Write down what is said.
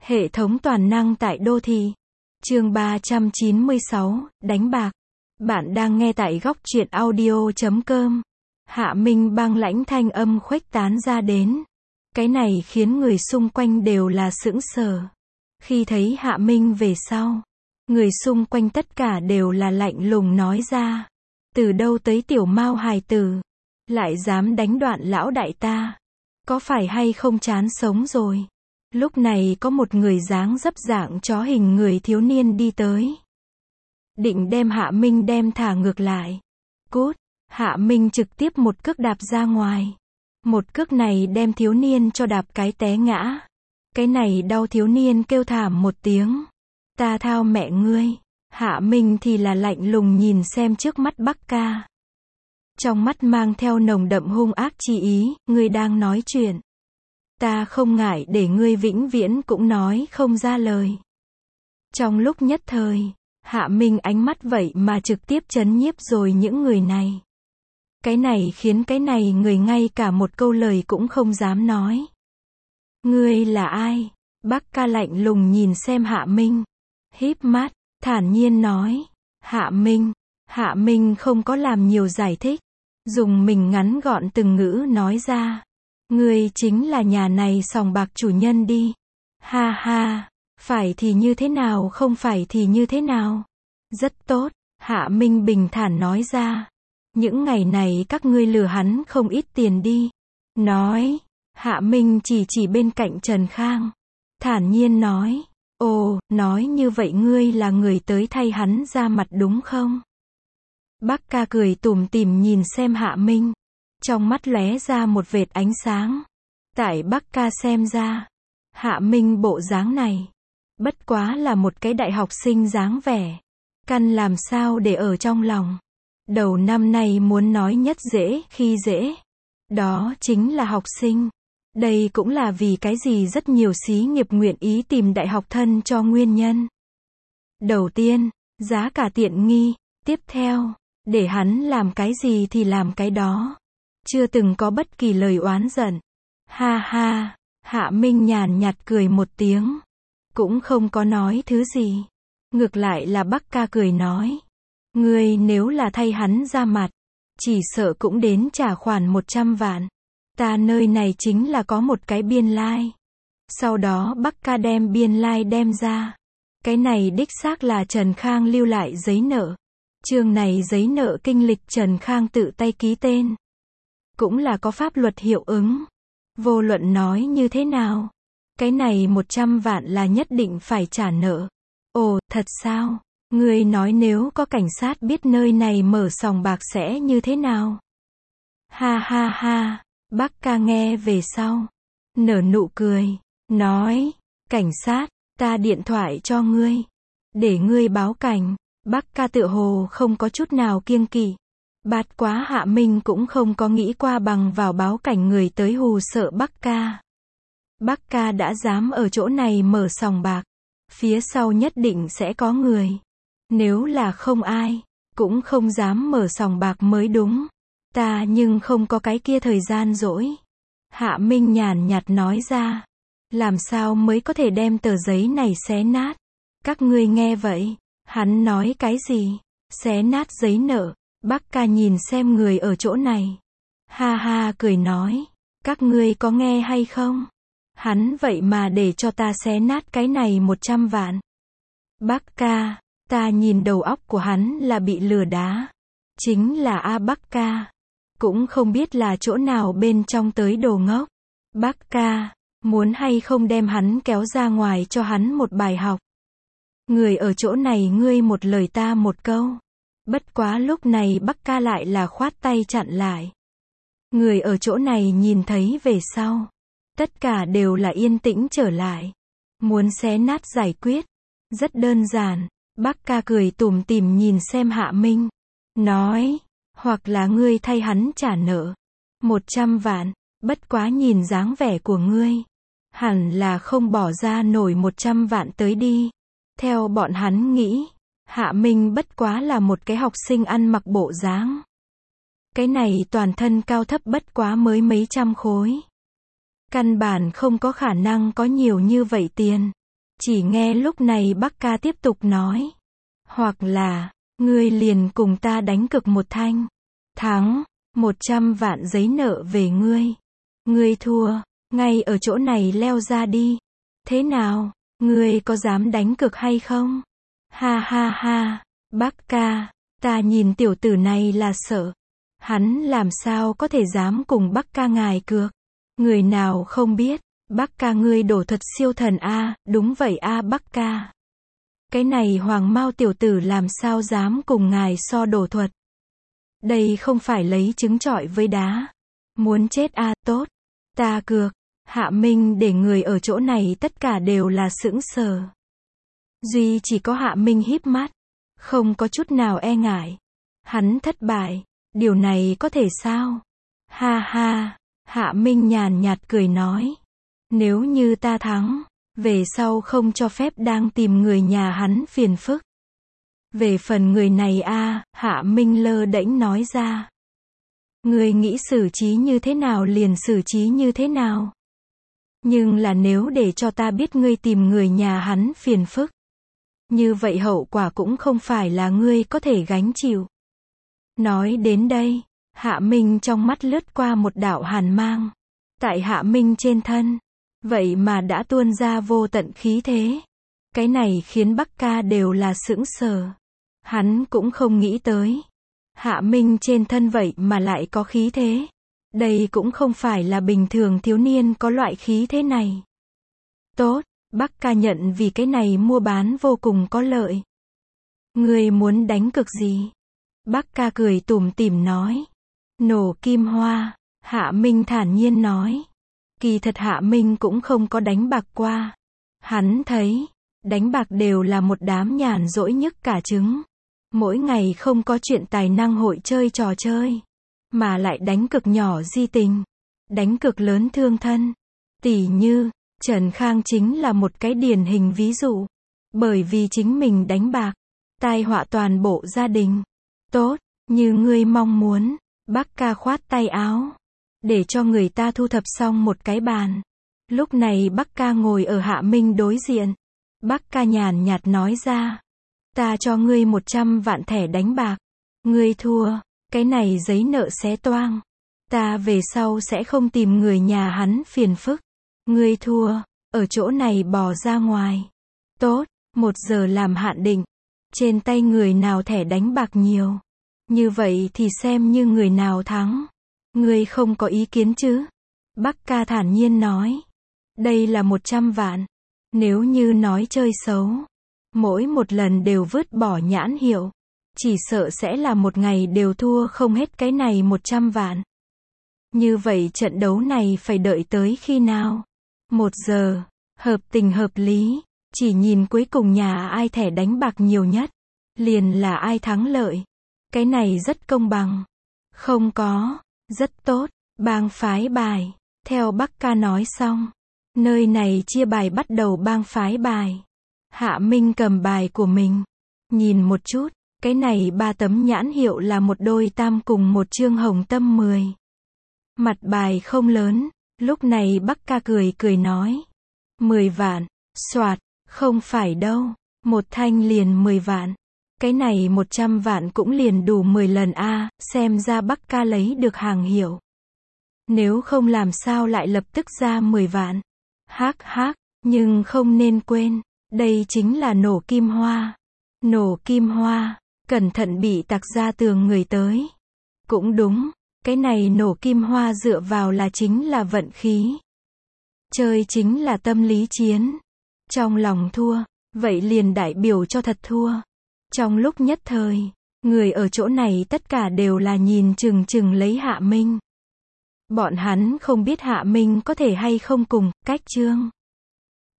Hệ thống toàn năng tại đô thị. Chương 396, đánh bạc. Bạn đang nghe tại góc truyện audio.com. Hạ Minh băng lãnh thanh âm khuếch tán ra đến. Cái này khiến người xung quanh đều là sững sờ. Khi thấy Hạ Minh về sau, người xung quanh tất cả đều là lạnh lùng nói ra. Từ đâu tới tiểu mao hài tử, lại dám đánh đoạn lão đại ta. Có phải hay không chán sống rồi? Lúc này có một người dáng dấp dạng chó hình người thiếu niên đi tới. Định đem Hạ Minh đem thả ngược lại. Cút! Hạ Minh trực tiếp một cước đạp ra ngoài. Một cước này đem thiếu niên cho đạp cái té ngã. Cái này đau, thiếu niên kêu thảm một tiếng. Ta thao mẹ ngươi! Hạ Minh thì là lạnh lùng nhìn xem trước mắt Bắc Ca. Trong mắt mang theo nồng đậm hung ác chi ý, ngươi đang nói chuyện. Ta không ngại để ngươi vĩnh viễn cũng nói không ra lời. Trong lúc nhất thời, Hạ Minh ánh mắt vậy mà trực tiếp chấn nhiếp rồi những người này. Cái này khiến cái này người ngay cả một câu lời cũng không dám nói. Ngươi là ai? Bắc Ca lạnh lùng nhìn xem Hạ Minh. Híp mắt, thản nhiên nói. Hạ Minh. Hạ Minh không có làm nhiều giải thích. Dùng mình ngắn gọn từng ngữ nói ra. Ngươi chính là nhà này sòng bạc chủ nhân đi. Ha ha, phải thì như thế nào, không phải thì như thế nào. Rất tốt, Hạ Minh bình thản nói ra. Những ngày này các ngươi lừa hắn không ít tiền đi. Nói, Hạ Minh chỉ bên cạnh Trần Khang. Thản nhiên nói, ồ, nói như vậy ngươi là người tới thay hắn ra mặt đúng không? Bắc Ca cười tủm tỉm nhìn xem Hạ Minh. Trong mắt lóe ra một vệt ánh sáng. Tại Bắc Ca xem ra, Hạ Minh bộ dáng này, bất quá là một cái đại học sinh dáng vẻ. Căn làm sao để ở trong lòng. Đầu năm nay muốn nói nhất dễ khi dễ. Đó chính là học sinh. Đây cũng là vì cái gì rất nhiều xí nghiệp nguyện ý tìm đại học thân cho nguyên nhân. Đầu tiên, giá cả tiện nghi. Tiếp theo, để hắn làm cái gì thì làm cái đó. Chưa từng có bất kỳ lời oán giận. Ha ha, Hạ Minh nhàn nhạt cười một tiếng. Cũng không có nói thứ gì. Ngược lại là Bắc Ca cười nói. Ngươi nếu là thay hắn ra mặt, chỉ sợ cũng đến trả khoản 100 vạn. Ta nơi này chính là có một cái biên lai. Sau đó Bắc Ca đem biên lai đem ra. Cái này đích xác là Trần Khang lưu lại giấy nợ. Chương này giấy nợ kinh lịch Trần Khang tự tay ký tên. Cũng là có pháp luật hiệu ứng. Vô luận nói như thế nào, cái này 100 vạn là nhất định phải trả nợ. Ồ, thật sao? Ngươi nói nếu có cảnh sát biết nơi này mở sòng bạc sẽ như thế nào? Ha ha ha, Bắc Ca nghe về sau, nở nụ cười, nói, cảnh sát, ta điện thoại cho ngươi, để ngươi báo cảnh. Bắc Ca tựa hồ không có chút nào kiêng kỵ. Bát quá Hạ Minh cũng không có nghĩ qua bằng vào báo cảnh người tới hù sợ Bắc Ca. Bắc Ca đã dám ở chỗ này mở sòng bạc. Phía sau nhất định sẽ có người. Nếu là không ai, cũng không dám mở sòng bạc mới đúng. Ta nhưng không có cái kia thời gian rỗi. Hạ Minh nhàn nhạt nói ra. Làm sao mới có thể đem tờ giấy này xé nát? Các ngươi nghe vậy, hắn nói cái gì? Xé nát giấy nợ. Bắc Ca nhìn xem người ở chỗ này. Ha ha cười nói. Các ngươi có nghe hay không? Hắn vậy mà để cho ta xé nát cái này 100 vạn. Bắc Ca, ta nhìn đầu óc của hắn là bị lừa đá. Chính là Bắc Ca. Cũng không biết là chỗ nào bên trong tới đồ ngốc. Bắc Ca, muốn hay không đem hắn kéo ra ngoài cho hắn một bài học. Người ở chỗ này ngươi một lời ta một câu. Bất quá lúc này Bắc Ca lại là khoát tay chặn lại. Người ở chỗ này nhìn thấy về sau. Tất cả đều là yên tĩnh trở lại. Muốn xé nát giải quyết. Rất đơn giản. Bắc Ca cười tủm tỉm nhìn xem Hạ Minh. Nói. Hoặc là ngươi thay hắn trả nợ. 100 vạn. Bất quá nhìn dáng vẻ của ngươi. Hẳn là không bỏ ra nổi 100 vạn tới đi. Theo bọn hắn nghĩ. Hạ Minh bất quá là một cái học sinh ăn mặc bộ dáng. Cái này toàn thân cao thấp bất quá mới mấy trăm khối. Căn bản không có khả năng có nhiều như vậy tiền. Chỉ nghe lúc này Bắc ca tiếp tục nói. Hoặc là, ngươi liền cùng ta đánh cược một thanh. Thắng, 100 vạn giấy nợ về ngươi. Ngươi thua, ngay ở chỗ này leo ra đi. Thế nào, ngươi có dám đánh cược hay không? Ha ha ha, Bắc ca, ta nhìn tiểu tử này là sợ. Hắn làm sao có thể dám cùng Bắc ca ngài cược? Người nào không biết, Bắc ca ngươi đổ thuật siêu thần a, đúng vậy a Bắc ca. Cái này Hoàng Mao tiểu tử làm sao dám cùng ngài so đổ thuật? Đây không phải lấy trứng trọi với đá. Muốn chết a, tốt. Ta cược. Hạ Minh để người ở chỗ này tất cả đều là sững sờ. Duy chỉ có Hạ Minh híp mắt. Không có chút nào e ngại. Hắn thất bại. Điều này có thể sao? Ha ha. Hạ Minh nhàn nhạt cười nói. Nếu như ta thắng, về sau không cho phép đang tìm người nhà hắn phiền phức. Về phần người này a, Hạ Minh lơ đễnh nói ra. Ngươi nghĩ xử trí như thế nào liền xử trí như thế nào. Nhưng là nếu để cho ta biết ngươi tìm người nhà hắn phiền phức. Như vậy hậu quả cũng không phải là ngươi có thể gánh chịu. Nói đến đây, Hạ Minh trong mắt lướt qua một đạo hàn mang. Tại Hạ Minh trên thân, vậy mà đã tuôn ra vô tận khí thế. Cái này khiến Bắc ca đều là sững sờ. Hắn cũng không nghĩ tới. Hạ Minh trên thân vậy mà lại có khí thế. Đây cũng không phải là bình thường thiếu niên có loại khí thế này. Tốt, Bắc ca nhận vì cái này mua bán vô cùng có lợi. Ngươi muốn đánh cược gì? Bắc ca cười tủm tỉm nói. Nổ kim hoa, Hạ Minh thản nhiên nói. Kỳ thật Hạ Minh cũng không có đánh bạc qua. Hắn thấy, đánh bạc đều là một đám nhàn rỗi nhức cả trứng. Mỗi ngày không có chuyện tài năng hội chơi trò chơi. Mà lại đánh cực nhỏ di tình. Đánh cực lớn thương thân. Tỉ như, Trần Khang chính là một cái điển hình ví dụ. Bởi vì chính mình đánh bạc, tai họa toàn bộ gia đình. Tốt, như ngươi mong muốn, Bắc ca khoát tay áo. Để cho người ta thu thập xong một cái bàn. Lúc này Bắc ca ngồi ở Hạ Minh đối diện. Bắc ca nhàn nhạt nói ra. Ta cho ngươi 100 vạn thẻ đánh bạc. Ngươi thua, cái này giấy nợ xé toang. Ta về sau sẽ không tìm người nhà hắn phiền phức. Ngươi thua, ở chỗ này bỏ ra ngoài. Tốt, 1 giờ làm hạn định. Trên tay người nào thẻ đánh bạc nhiều. Như vậy thì xem như người nào thắng. Ngươi không có ý kiến chứ? Bắc ca thản nhiên nói. Đây là 100 vạn. Nếu như nói chơi xấu, mỗi một lần đều vứt bỏ nhãn hiệu. Chỉ sợ sẽ là một ngày đều thua không hết cái này 100 vạn. Như vậy trận đấu này phải đợi tới khi nào? 1 giờ, hợp tình hợp lý. Chỉ nhìn cuối cùng nhà ai thẻ đánh bạc nhiều nhất. Liền là ai thắng lợi. Cái này rất công bằng. Không có. Rất tốt, bang phái bài. Theo Bắc ca nói xong, nơi này chia bài bắt đầu bang phái bài. Hạ Minh cầm bài của mình. Nhìn một chút, cái này 3 tấm nhãn hiệu là một đôi tam cùng một chương hồng tâm 10. Mặt bài không lớn, lúc này Bắc ca cười nói. 10 vạn, soạt, không phải đâu, một thanh liền 10 vạn. Cái này 100 vạn cũng liền đủ 10 lần a, xem ra Bắc ca lấy được hàng hiệu. Nếu không làm sao lại lập tức ra 10 vạn. Hắc hắc, nhưng không nên quên, đây chính là nổ kim hoa. Nổ kim hoa, cẩn thận bị tặc ra tường người tới. Cũng đúng, cái này nổ kim hoa dựa vào là chính là vận khí. Chơi chính là tâm lý chiến. Trong lòng thua, vậy liền đại biểu cho thật thua. Trong lúc nhất thời, người ở chỗ này tất cả đều là nhìn chừng chừng lấy Hạ Minh. Bọn hắn không biết Hạ Minh có thể hay không cùng cách chương.